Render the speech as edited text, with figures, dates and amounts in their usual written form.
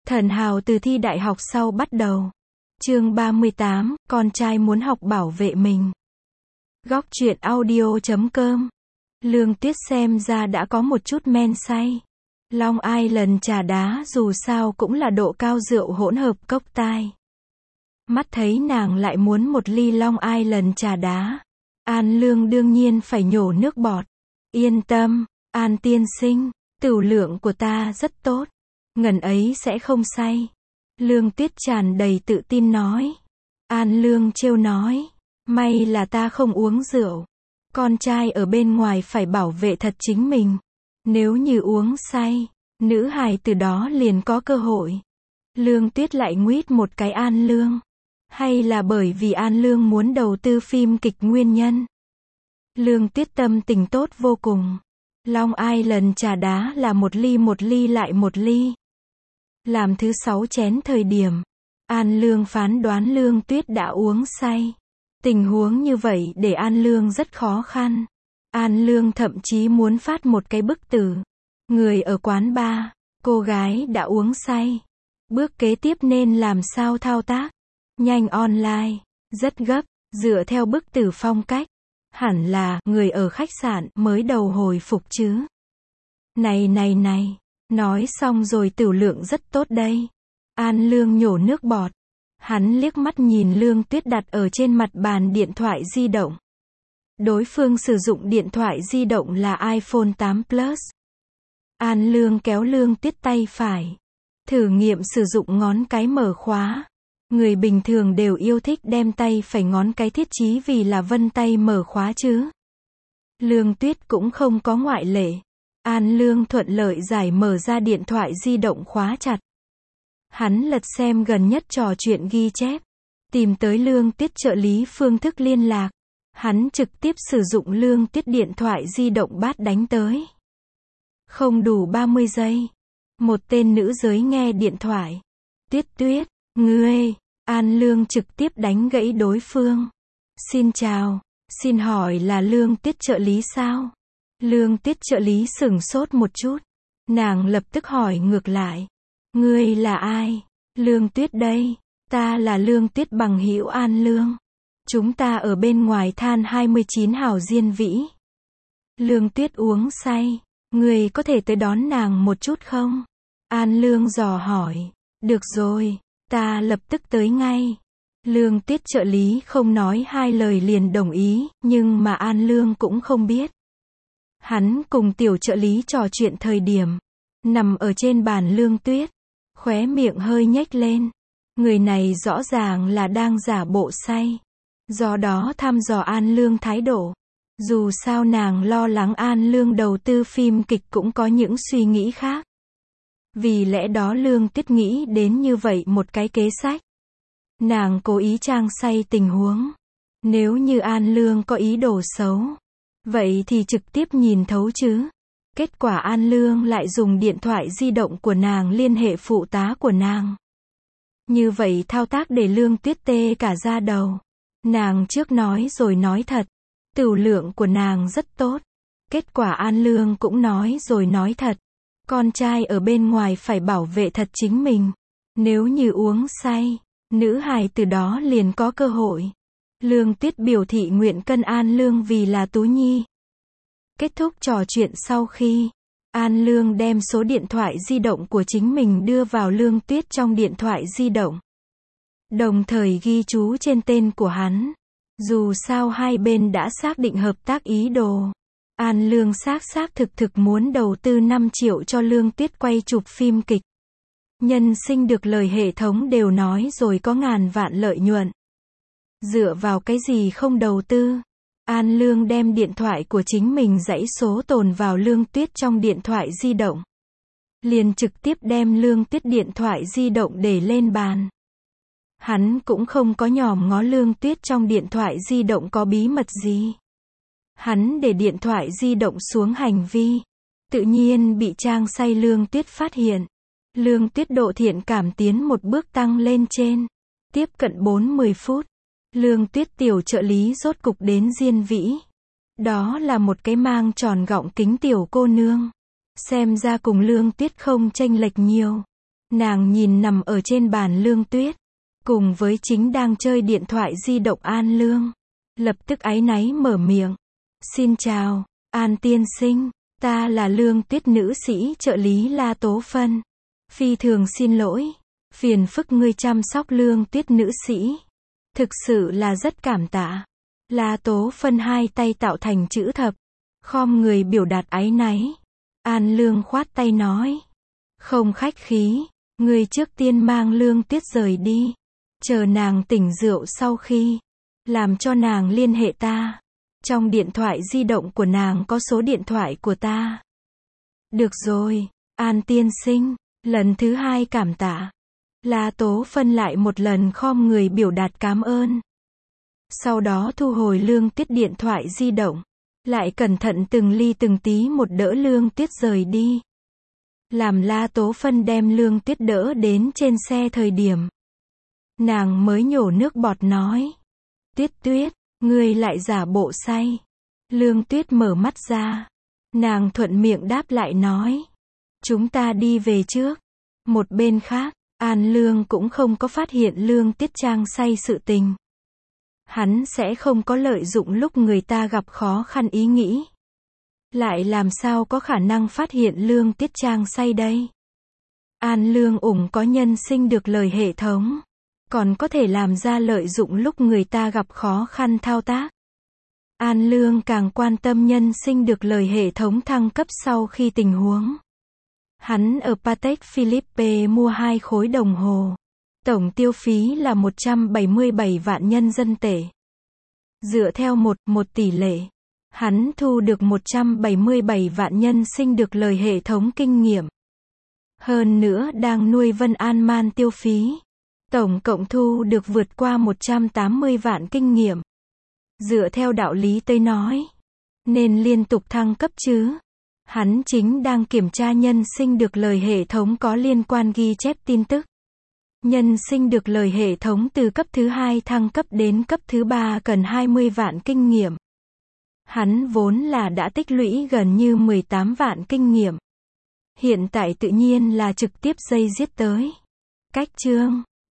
Thần hào từ thi đại học sau bắt đầu. Chương 38, con trai muốn học bảo vệ mình. Góc truyện audio.com. Lương Tuyết xem ra đã có một chút men say. Long Island trà đá dù sao cũng là độ cao rượu hỗn hợp cốc tai. Mắt thấy nàng lại muốn một ly Long Island trà đá. An Lương đương nhiên phải nhổ nước bọt. Yên tâm, An tiên sinh, tửu lượng của ta rất tốt. Ngần ấy sẽ không say. Lương Tuyết tràn đầy tự tin nói. An Lương trêu nói. May là ta không uống rượu. Con trai ở bên ngoài phải bảo vệ thật chính mình. Nếu như uống say, nữ hài từ đó liền có cơ hội. Lương Tuyết lại nguyết một cái An Lương. Hay là bởi vì An Lương muốn đầu tư phim kịch nguyên nhân? Lương Tuyết tâm tình tốt vô cùng. Long Island trà đá là một ly lại một ly. Làm thứ 6 chén thời điểm, An Lương phán đoán Lương Tuyết đã uống say. Tình huống như vậy để An Lương rất khó khăn. An Lương thậm chí muốn phát một cái bức tử. Người ở quán bar, cô gái đã uống say. Bước kế tiếp nên làm sao thao tác? Nhanh online, rất gấp, dựa theo bức tử phong cách. Hẳn là, người ở khách sạn mới đầu hồi phục chứ. Này, nói xong rồi tửu lượng rất tốt đây. An Lương nhổ nước bọt. Hắn liếc mắt nhìn Lương Tuyết đặt ở trên mặt bàn điện thoại di động. Đối phương sử dụng điện thoại di động là iPhone 8 Plus. An Lương kéo Lương Tuyết tay phải. Thử nghiệm sử dụng ngón cái mở khóa. Người bình thường đều yêu thích đem tay phải ngón cái thiết chí vì là vân tay mở khóa chứ. Lương Tuyết cũng không có ngoại lệ. An Lương thuận lợi giải mở ra điện thoại di động khóa chặt. Hắn lật xem gần nhất trò chuyện ghi chép. Tìm tới Lương Tuyết trợ lý phương thức liên lạc. Hắn trực tiếp sử dụng Lương Tuyết điện thoại di động bát đánh tới. Không đủ 30 giây. Một tên nữ giới nghe điện thoại. Tuyết, ngươi. An Lương trực tiếp đánh gãy đối phương. Xin chào, xin hỏi là Lương Tuyết trợ lý sao? Lương Tuyết trợ lý sửng sốt một chút. Nàng lập tức hỏi ngược lại. Ngươi là ai? Lương Tuyết đây. Ta là Lương Tuyết bằng hữu An Lương. Chúng ta ở bên ngoài than 29 hào Diên Vĩ. Lương Tuyết uống say. Ngươi có thể tới đón nàng một chút không? An Lương dò hỏi. Được rồi, ta lập tức tới ngay. Lương Tuyết trợ lý không nói hai lời liền đồng ý, nhưng mà An Lương cũng không biết. Hắn cùng tiểu trợ lý trò chuyện thời điểm, nằm ở trên bàn Lương Tuyết, khóe miệng hơi nhếch lên. Người này rõ ràng là đang giả bộ say. Do đó thăm dò An Lương thái độ. Dù sao nàng lo lắng An Lương đầu tư phim kịch cũng có những suy nghĩ khác. Vì lẽ đó Lương Tuyết nghĩ đến như vậy một cái kế sách. Nàng cố ý trang say tình huống. Nếu như An Lương có ý đồ xấu, vậy thì trực tiếp nhìn thấu chứ. Kết quả An Lương lại dùng điện thoại di động của nàng liên hệ phụ tá của nàng. Như vậy thao tác để Lương Tuyết tê cả da đầu. Nàng trước nói rồi nói thật. Tửu lượng của nàng rất tốt. Kết quả An Lương cũng nói rồi nói thật. Con trai ở bên ngoài phải bảo vệ thật chính mình. Nếu như uống say, nữ hài từ đó liền có cơ hội. Lương Tuyết biểu thị nguyện cân An Lương vì là Tú Nhi. Kết thúc trò chuyện sau khi, An Lương đem số điện thoại di động của chính mình đưa vào Lương Tuyết trong điện thoại di động. Đồng thời ghi chú trên tên của hắn. Dù sao hai bên đã xác định hợp tác ý đồ. An Lương xác thực muốn đầu tư 5 triệu cho Lương Tuyết quay chụp phim kịch. Nhân sinh được lời hệ thống đều nói rồi có ngàn vạn lợi nhuận. Dựa vào cái gì không đầu tư? An Lương đem điện thoại của chính mình dãy số tồn vào Lương Tuyết trong điện thoại di động. Liền trực tiếp đem Lương Tuyết điện thoại di động để lên bàn. Hắn cũng không có nhòm ngó Lương Tuyết trong điện thoại di động có bí mật gì. Hắn để điện thoại di động xuống hành vi. Tự nhiên bị trang say Lương Tuyết phát hiện. Lương Tuyết độ thiện cảm tiến một bước tăng lên trên. Tiếp cận 40 phút. Lương Tuyết tiểu trợ lý rốt cục đến Diên Vĩ. Đó là một cái mang tròn gọng kính tiểu cô nương. Xem ra cùng Lương Tuyết không chênh lệch nhiều. Nàng nhìn nằm ở trên bàn Lương Tuyết, cùng với chính đang chơi điện thoại di động An Lương. Lập tức áy náy mở miệng. Xin chào, An tiên sinh, ta là Lương Tuyết nữ sĩ trợ lý La Tố Phân. Phi thường xin lỗi, phiền phức ngươi chăm sóc Lương Tuyết nữ sĩ. Thực sự là rất cảm tạ. La Tố Phân hai tay tạo thành chữ thập, khom người biểu đạt áy náy. An Lương khoát tay nói. Không khách khí, ngươi trước tiên mang Lương Tuyết rời đi. Chờ nàng tỉnh rượu sau khi, làm cho nàng liên hệ ta. Trong điện thoại di động của nàng có số điện thoại của ta. Được rồi, An tiên sinh, lần thứ hai cảm tạ. La Tố Phân lại một lần khom người biểu đạt cảm ơn. Sau đó thu hồi Lương Tuyết điện thoại di động. Lại cẩn thận từng ly từng tí một đỡ Lương Tuyết rời đi. Làm La Tố Phân đem Lương Tuyết đỡ đến trên xe thời điểm. Nàng mới nhổ nước bọt nói. Tuyết Tuyết, ngươi lại giả bộ say. Lương Tuyết mở mắt ra. Nàng thuận miệng đáp lại nói. Chúng ta đi về trước. Một bên khác, An Lương cũng không có phát hiện Lương Tuyết Trang say sự tình. Hắn sẽ không có lợi dụng lúc người ta gặp khó khăn ý nghĩ. Lại làm sao có khả năng phát hiện Lương Tuyết Trang say đây? An Lương có nhân sinh được lời hệ thống. Còn có thể làm ra lợi dụng lúc người ta gặp khó khăn thao tác. An Lương càng quan tâm nhân sinh được lời hệ thống thăng cấp sau khi tình huống. Hắn ở Patek Philippe mua 2 khối đồng hồ. Tổng tiêu phí là 177 vạn nhân dân tệ. Dựa theo 1 tỷ lệ, hắn thu được 177 vạn nhân sinh được lời hệ thống kinh nghiệm. Hơn nữa đang nuôi Vân An Man tiêu phí. Tổng cộng thu được vượt qua 180 vạn kinh nghiệm. Dựa theo đạo lý tới nói, nên liên tục thăng cấp chứ. Hắn chính đang kiểm tra nhân sinh được lời hệ thống có liên quan ghi chép tin tức. Nhân sinh được lời hệ thống từ cấp thứ 2 thăng cấp đến cấp thứ 3 cần 20 vạn kinh nghiệm. Hắn vốn là đã tích lũy gần như 18 vạn kinh nghiệm. Hiện tại tự nhiên là trực tiếp dây giết tới. Cách chương